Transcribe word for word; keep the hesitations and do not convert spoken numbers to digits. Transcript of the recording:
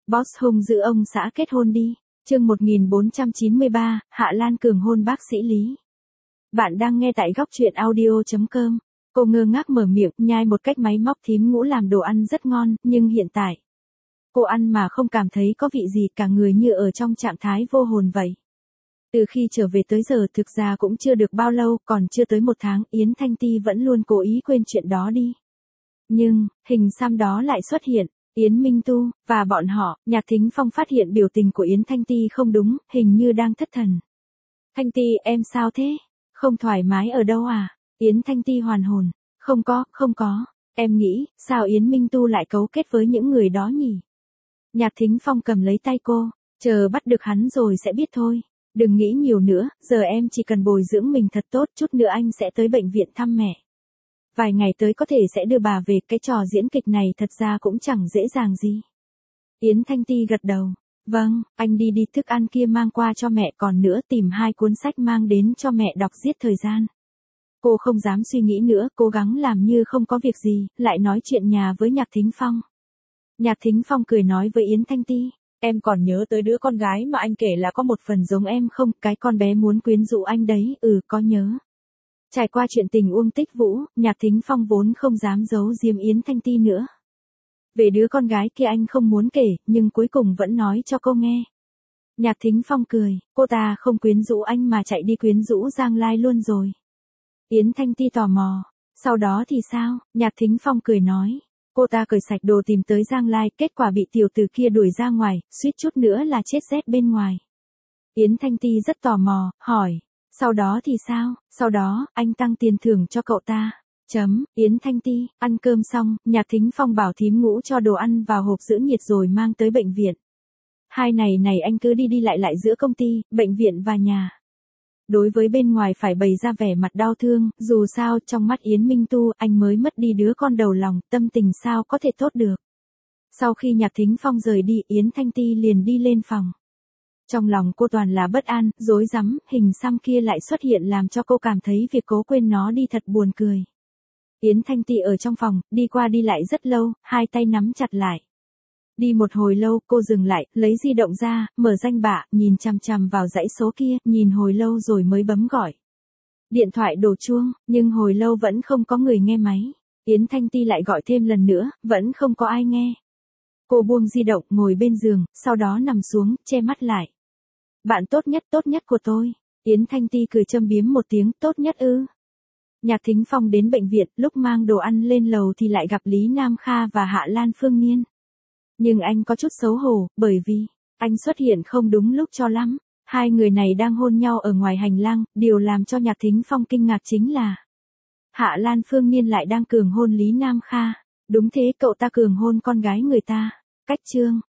Boss hung giữ ông xã kết hôn đi. Chương một nghìn bốn trăm chín mươi ba, Hạ Lan Cường hôn bác sĩ Lý. Bạn đang nghe tại góc truyện audio chấm com. Cô ngơ ngác mở miệng, nhai một cách máy móc. Thím Ngũ làm đồ ăn rất ngon, nhưng hiện tại cô ăn mà không cảm thấy có vị gì, cả người như ở trong trạng thái vô hồn vậy. Từ khi trở về tới giờ thực ra cũng chưa được bao lâu, còn chưa tới một tháng, Yến Thanh Ti vẫn luôn cố ý quên chuyện đó đi. Nhưng, hình xăm đó lại xuất hiện. Yến Minh Tu, và bọn họ, Nhạc Thính Phong phát hiện biểu tình của Yến Thanh Ti không đúng, hình như đang thất thần. Thanh Ti, em sao thế? Không thoải mái ở đâu à? Yến Thanh Ti hoàn hồn. Không có, không có. Em nghĩ, sao Yến Minh Tu lại cấu kết với những người đó nhỉ? Nhạc Thính Phong cầm lấy tay cô. Chờ bắt được hắn rồi sẽ biết thôi. Đừng nghĩ nhiều nữa, giờ em chỉ cần bồi dưỡng mình thật tốt, chút nữa anh sẽ tới bệnh viện thăm mẹ. Vài ngày tới có thể sẽ đưa bà về. Cái trò diễn kịch này thật ra cũng chẳng dễ dàng gì. Yến Thanh Ti gật đầu. Vâng, anh đi đi, thức ăn kia mang qua cho mẹ, còn nữa tìm hai cuốn sách mang đến cho mẹ đọc giết thời gian. Cô không dám suy nghĩ nữa, cố gắng làm như không có việc gì, lại nói chuyện nhà với Nhạc Thính Phong. Nhạc Thính Phong cười nói với Yến Thanh Ti. Em còn nhớ tới đứa con gái mà anh kể là có một phần giống em không? Cái con bé muốn quyến rũ anh đấy. Ừ, có nhớ. Trải qua chuyện tình Uông Tích Vũ, Nhạc Thính Phong vốn không dám giấu giếm Yến Thanh Ti nữa. Về đứa con gái kia anh không muốn kể, nhưng cuối cùng vẫn nói cho cô nghe. Nhạc Thính Phong cười, cô ta không quyến rũ anh mà chạy đi quyến rũ Giang Lai luôn rồi. Yến Thanh Ti tò mò, sau đó thì sao? Nhạc Thính Phong cười nói, cô ta cởi sạch đồ tìm tới Giang Lai, kết quả bị tiểu tử kia đuổi ra ngoài, suýt chút nữa là chết rét bên ngoài. Yến Thanh Ti rất tò mò, hỏi. Sau đó thì sao? Sau đó, anh tăng tiền thưởng cho cậu ta. Chấm, Yến Thanh Ti, ăn cơm xong, Nhạc Thính Phong bảo thím Ngũ cho đồ ăn vào hộp giữ nhiệt rồi mang tới bệnh viện. Hai ngày này anh cứ đi đi lại lại giữa công ty, bệnh viện và nhà. Đối với bên ngoài phải bày ra vẻ mặt đau thương, dù sao trong mắt Yến Minh Tu anh mới mất đi đứa con đầu lòng, tâm tình sao có thể tốt được. Sau khi Nhạc Thính Phong rời đi, Yến Thanh Ti liền đi lên phòng. Trong lòng cô toàn là bất an, rối rắm, hình xăm kia lại xuất hiện làm cho cô cảm thấy việc cố quên nó đi thật buồn cười. Yến Thanh Ti ở trong phòng, đi qua đi lại rất lâu, hai tay nắm chặt lại. Đi một hồi lâu, cô dừng lại, lấy di động ra, mở danh bạ, nhìn chằm chằm vào dãy số kia, nhìn hồi lâu rồi mới bấm gọi. Điện thoại đổ chuông, nhưng hồi lâu vẫn không có người nghe máy. Yến Thanh Ti lại gọi thêm lần nữa, vẫn không có ai nghe. Cô buông di động, ngồi bên giường, sau đó nằm xuống, che mắt lại. Bạn tốt nhất tốt nhất của tôi. Yến Thanh Ti cười châm biếm một tiếng, tốt nhất ư. Nhạc Thính Phong đến bệnh viện, lúc mang đồ ăn lên lầu thì lại gặp Lý Nam Kha và Hạ Lan Phương Niên. Nhưng anh có chút xấu hổ, bởi vì, anh xuất hiện không đúng lúc cho lắm. Hai người này đang hôn nhau ở ngoài hành lang, điều làm cho Nhạc Thính Phong kinh ngạc chính là Hạ Lan Phương Niên lại đang cường hôn Lý Nam Kha. Đúng thế, cậu ta cường hôn con gái người ta. Cách chương.